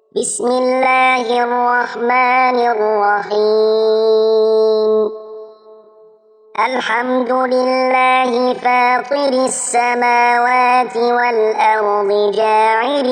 بسم الله الرحمن الرحيم. الحمد لله فاطر السماوات والأرض جاعل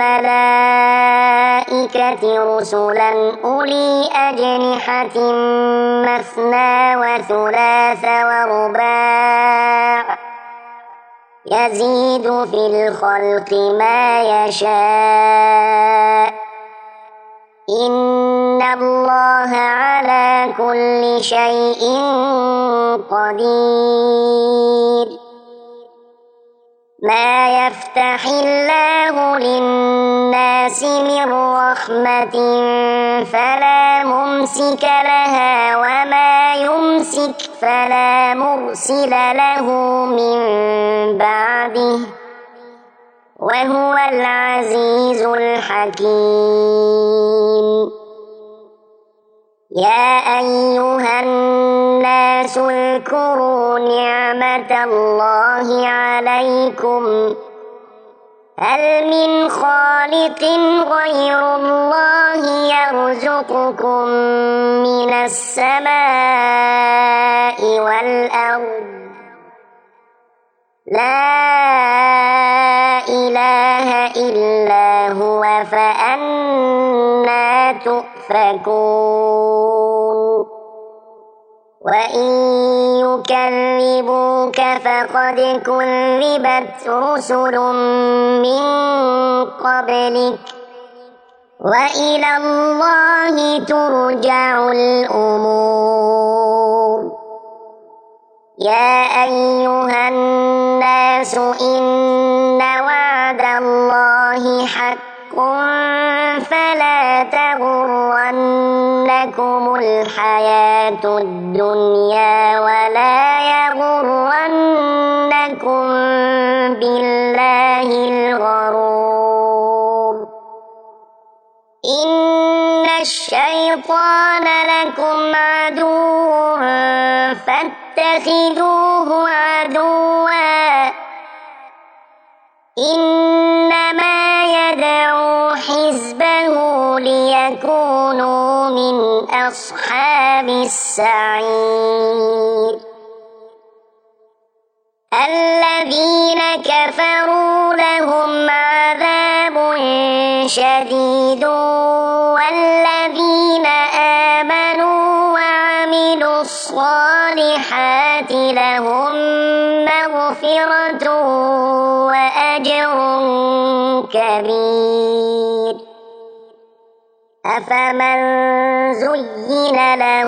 الملائكة رسلا أولي أجنحة مثنى وثلاث ورباع يزيد في الخلق ما يشاء إن الله على كل شيء قدير. ما يفتح الله للناس من رحمة فلا ممسك لها وما يمسك فلا مرسل له من بعده وهو العزيز الحكيم. يا أيها الناس اذكروا نعمة الله عليكم هل من خالق غير الله يرزقكم من السماء والأرض لا إله إلا هو فأنى تؤفكون. وإن يكذبوك فقد كذبت رسل من قبلك وإلى الله ترجع الأمور. يا أيها الناس إن وعد الله حق فلا تغرنكم الحياة الدنيا ولا يغرنكم بالله الغرور. إن الشيطان لكم عدو فاتخذوه عدوا إنما يدعو حزبه ليكونوا من أصحاب السعير. الذين كفروا لهم عذاب شديد والذين آمنوا وعملوا الصالحات لهم مغفرة وأجر كبير. أفمن زين له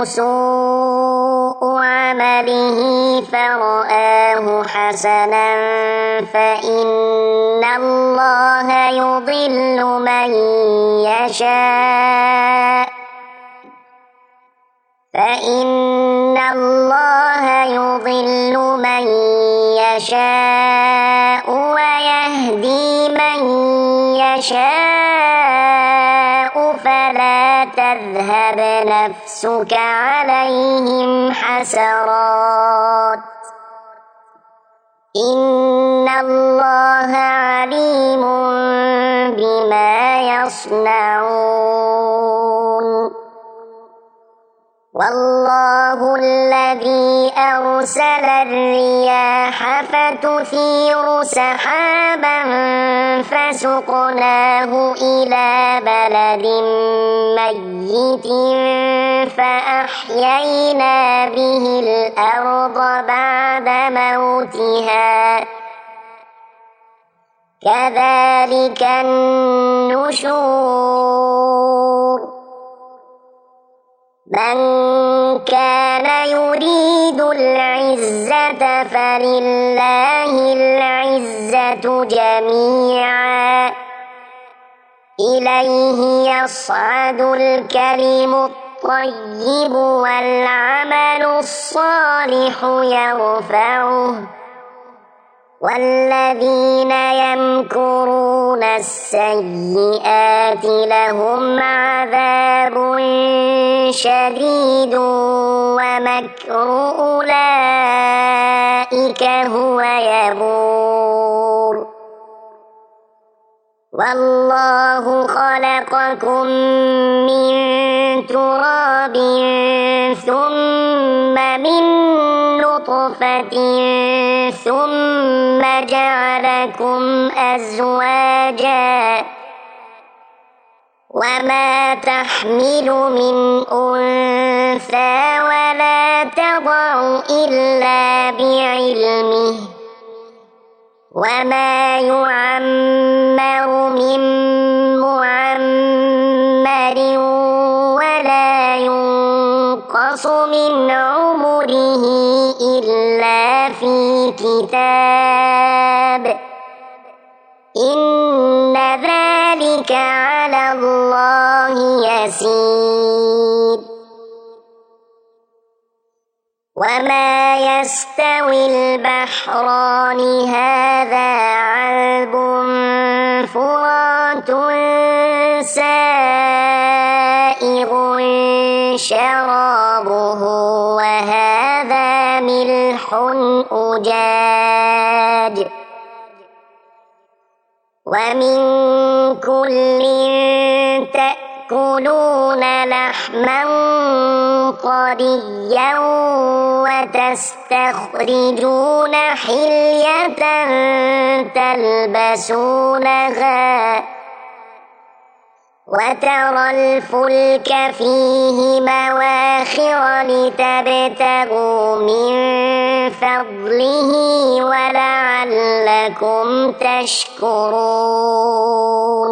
سوء عمله فرآه حسنا فإن الله يضل من يشاء ويهدي من يشاء فلا تذهب نفسك عليهم حسرات إن الله عليم بما يصنعون. والله الذي أرسل الرياح فتثير سحابا فسقناه إلى بلد ميت فأحيينا به الأرض بعد موتها كذلك النشور. من كان يريد العزة فلله العزة جميعا إليه يصعد الكلم الطيب والعمل الصالح يرفعه والذين يمكرون السيئات لهم عذاب شديد ومكر أولئك هو يبور. والله خلقكم من تراب ثم من نطفة ثم جعلكم أزواجا وما تحمل من أنثى ولا تضع إلا بعلمه وما يعمر من معمر ولا ينقص من عمره إلا في كتاب إن ذلك على الله يسير وما يستوي البحران هذا عذب فرات سائغ شرابه وهذا ملح أجاج ومن كل تأكلون لحما طريا وتستخرجون حلية تلبسونها وترى الفلك فيه مواخر لتبتغوا من فضله ولعلكم تشكرون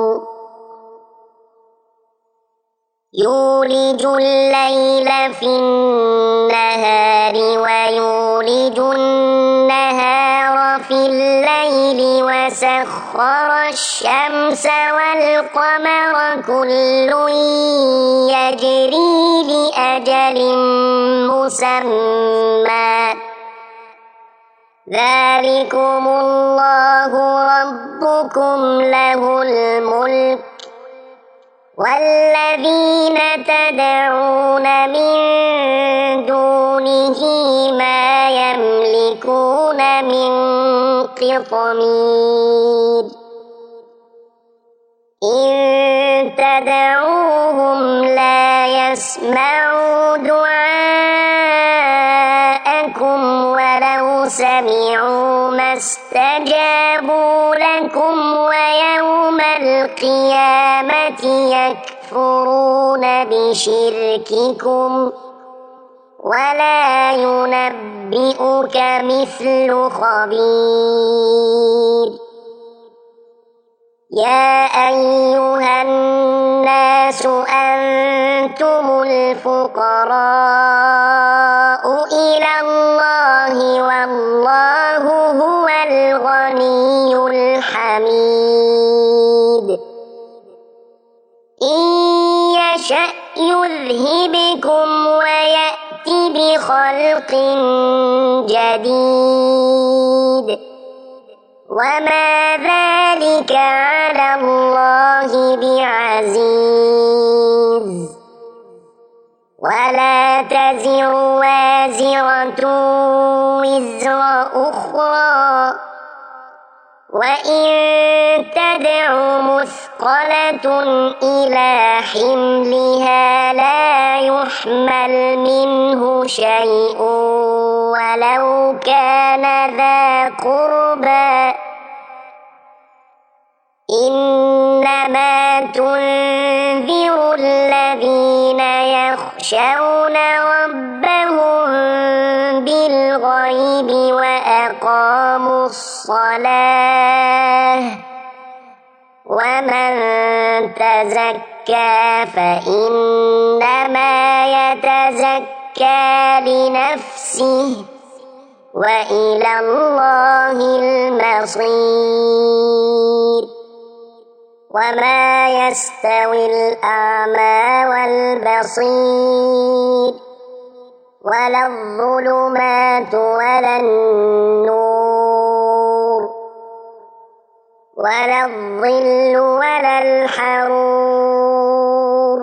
يولج الليل في النهار ويولج النهار في الليل وسخر الشمس والقمر كل يجري لأجل مسمى ذلكم الله ربكم له الملك والذين تدعون من دونه ما يملكون من قطمير إن تدعوهم لا يسمعوا دعاءكم ولو سمعوا ما استجابوا لكم ويوم القيامة يكفرون بشرككم ولا ينبئك مثل خبير يا أيها الناس أنتم الفقراء إلى الله والله هو الغني الحميد إن يشأ يذهبكم ويأت بخلق جديد وما ذلك على الله بعزيز ولا تزر وازرة وزر أخرى وإن تدع مثقلة إلى حملها لا يحمل منه شيء ولو كان ذا قربى إنما تنذر الذين يخشون ربهم بالغيب وأقاموا الصلاة ومن تزكى فإنما يتزكى لنفسه وإلى الله المصير وما يستوي الأعمى والبصير ولا الظلمات ولا النور ولا الظل ولا الحرور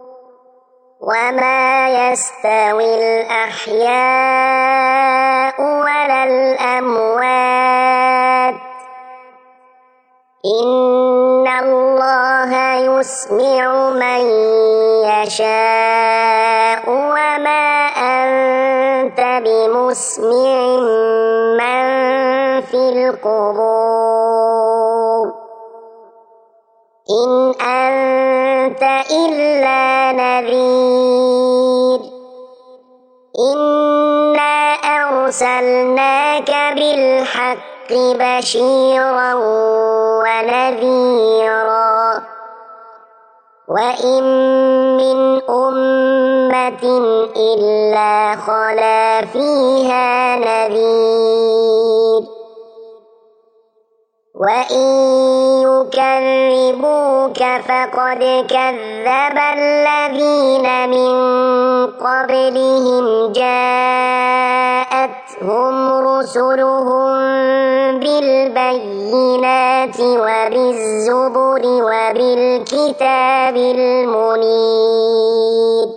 وما يستوي الأحياء ولا الأموات إن الله يسمع من يشاء وما أنت بمسمع من في القبور إن أنت إلا نذير إنا أرسلناك بالحق بشيرا ونذيرا وإن من أمة إلا خلا فيها نذير وإن يكذبوك فقد كذب الذين من قبلهم جاءتهم رسلهم بالبينات وبالزبر وبالكتاب المنير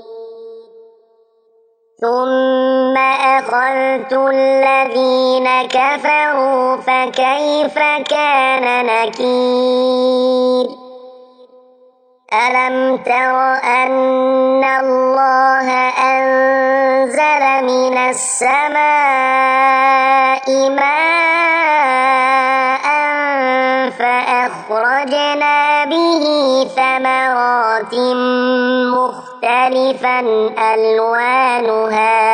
ثم أخذت الذين كفروا فكيف كان نكير ألم تر أن الله أنزل من السماء ماء فأخرجنا به ثمرات مختلفا ألوانها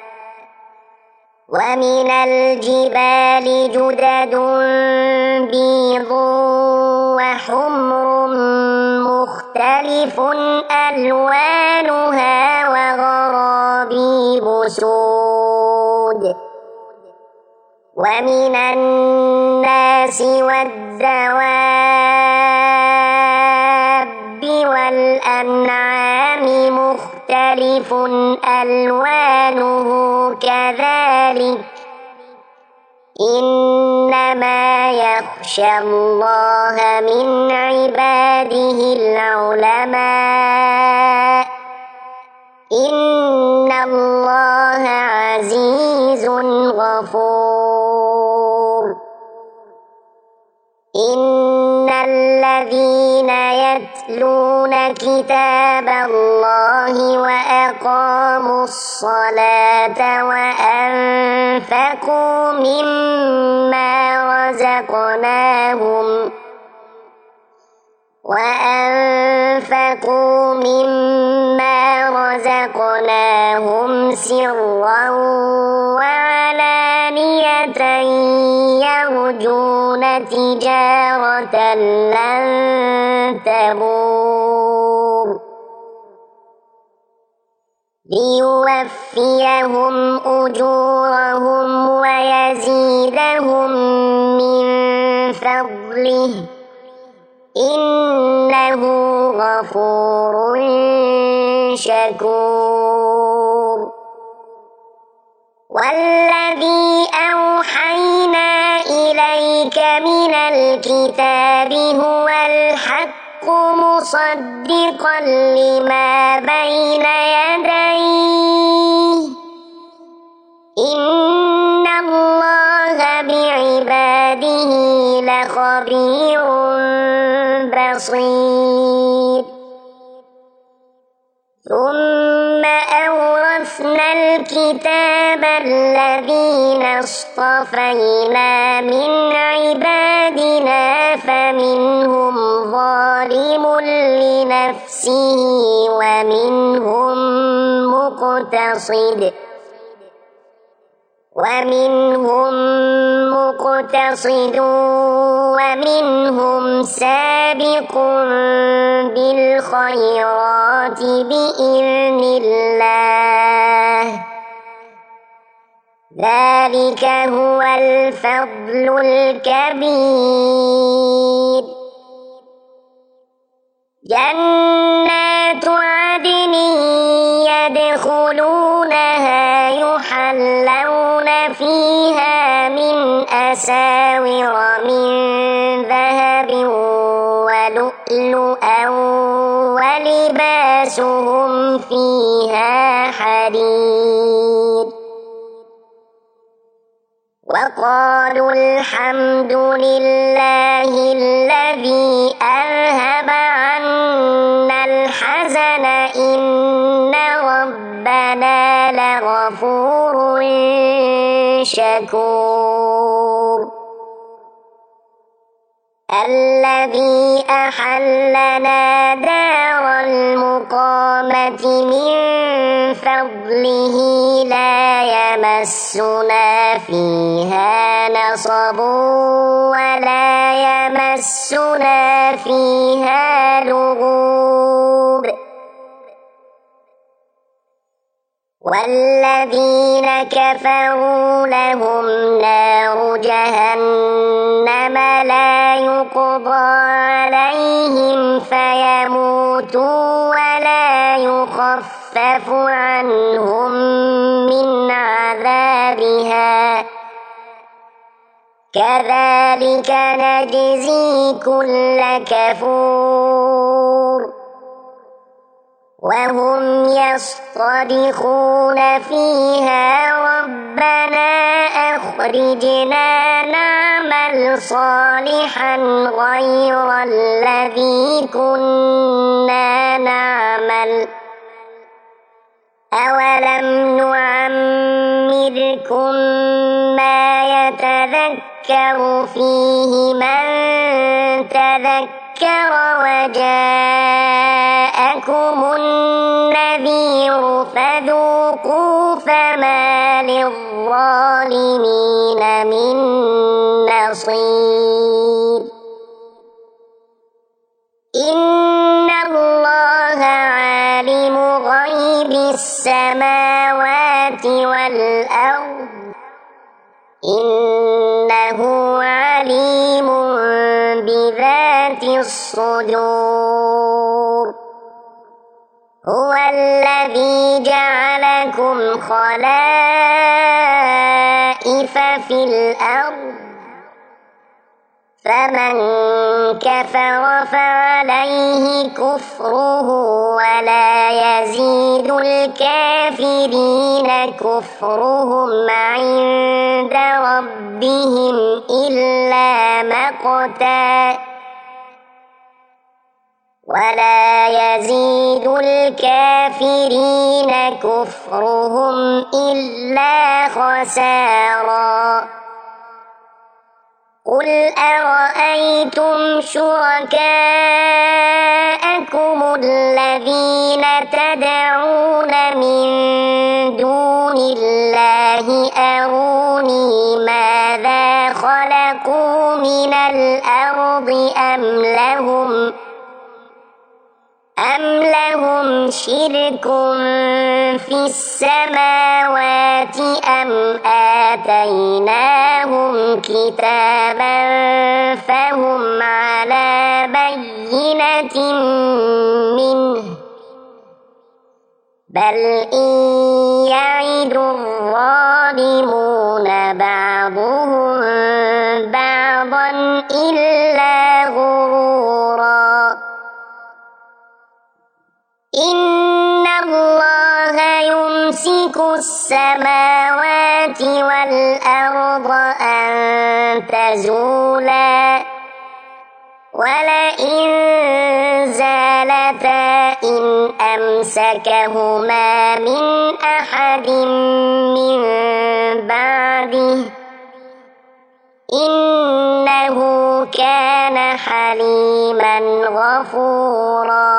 ومن الجبال جدد بيض وحمر مختلف ألوانها وغرابيب سود ومن الناس والدواب والأنعام مختلف ألوانه كذلك إنما يخشى الله من عباده العلماء إن الله عزيز غفور إن الذين يتلون كتاب الله وأقاموا الصلاة وأنفقوا مما رزقناهم سرا وعلانية يرجون تجارة لن تبور ليوفيهم أجورهم ويزيدهم من فضله إنه غفور شكور والذي أوحينا إليك من الكتاب هو الحق مصدقا لما بين يديه إن الله بعباده لخبير بصير ثم أورثنا الكتاب الذين اصطفينا من عبادنا فمنهم ظالم لنفسه ومنهم مقتصد ومنهم سابق بالخيرات بإذن الله ذلك هو الفضل الكبير جنات عدن يدخلونها يحلون فيها من أساور من ذهب ولؤلؤا ولباسهم فيها حرير وقالوا الحمد لله الذي أذهب عنا الحزن إن ربنا لغفور شكور الذي أحلنا دار المقامة من فضله لا يمسنا فيها نصب ولا يمسنا فيها لغوب والذين كفروا لهم نار جهنم لا يقضى عليهم فيموتوا ولا يخفف عنهم من عذابها كذلك نجزي كل كفور وهم يصطرخون فيها ربنا أخرجنا نعمل صالحا غير الذي كنا نعمل أولم نعمركم ما يتذكر فيه من تذكر وجاءكم النذير فذوقوا فما للظالمين من نصير إن الله عالم غيب السماوات والأرض إنه عليم بذات الصدور هو الذي جعلكم خلائف في الأرض فمن كفر فعليه كفره ولا يزيد الكافرين كفرهم عند ربهم إلا مقتا ولا يزيد الكافرين كفرهم إلا خسارا قل أرأيتم شركاءكم الذين تدعون من دون الله أروني ماذا خلقوا من الأرض أم لهم شرك في السماوات أم آتيناهم كتابا فهم على بينة منه بل إن يعد الظالمون بعضهم بعضا إلا غرورا إن الله يمسك السماوات والأرض أن تزولا ولئن زالتا إن أمسكهما من أحد من بعده إنه كان حليما غفورا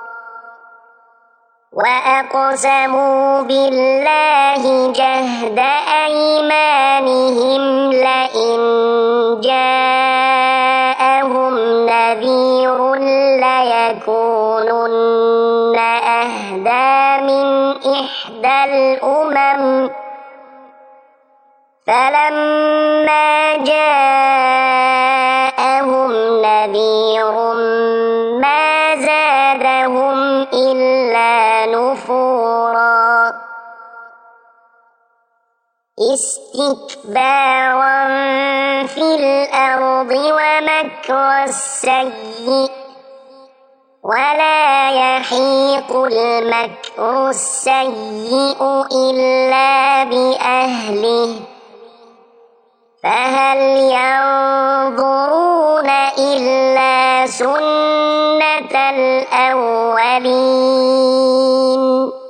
وأقسموا بالله جهد أيمانهم لئن جاءهم نذير ليكونن أهدى من إحدى الأمم فلما جاءهم نذير ما زادهم إلا نفورا استكبارا في الأرض ومكر السيء ولا يحيق المكر السيء إلا بأهله فهل ينظرون إلا سنة الأولين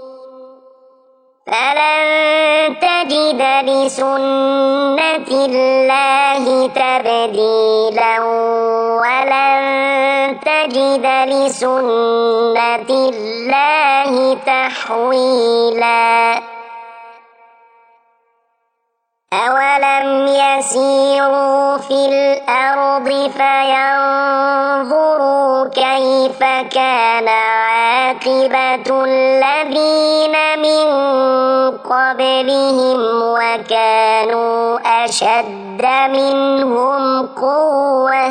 فلن تجد لسنة الله تبديلا ولن تجد لسنة الله تحويلا أولم يسيروا في الأرض فينظروا كيف كان عاقبة الذين من قبلهم وكانوا أشد منهم قوة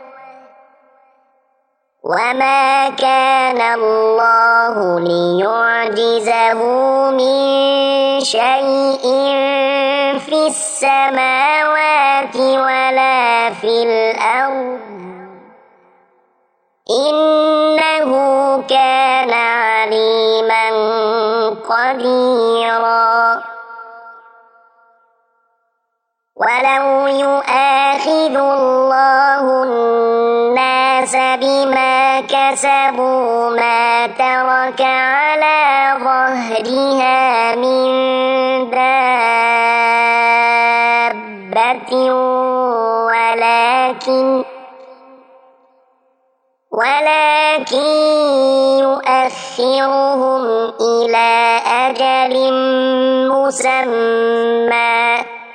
وما كان الله ليعجزه من شيء في السماوات ولا في الأرض إنه كان عليما قديرا ولو يؤاخذ الله الناس بما كسبوا ما ترك على ظهرها من دابة ولكن يؤخرهم إلى أجل مسمى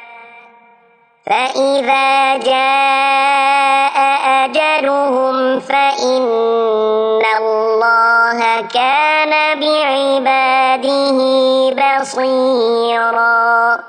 فإذا جاء أجلهم فإن الله كان بعباده بصيرا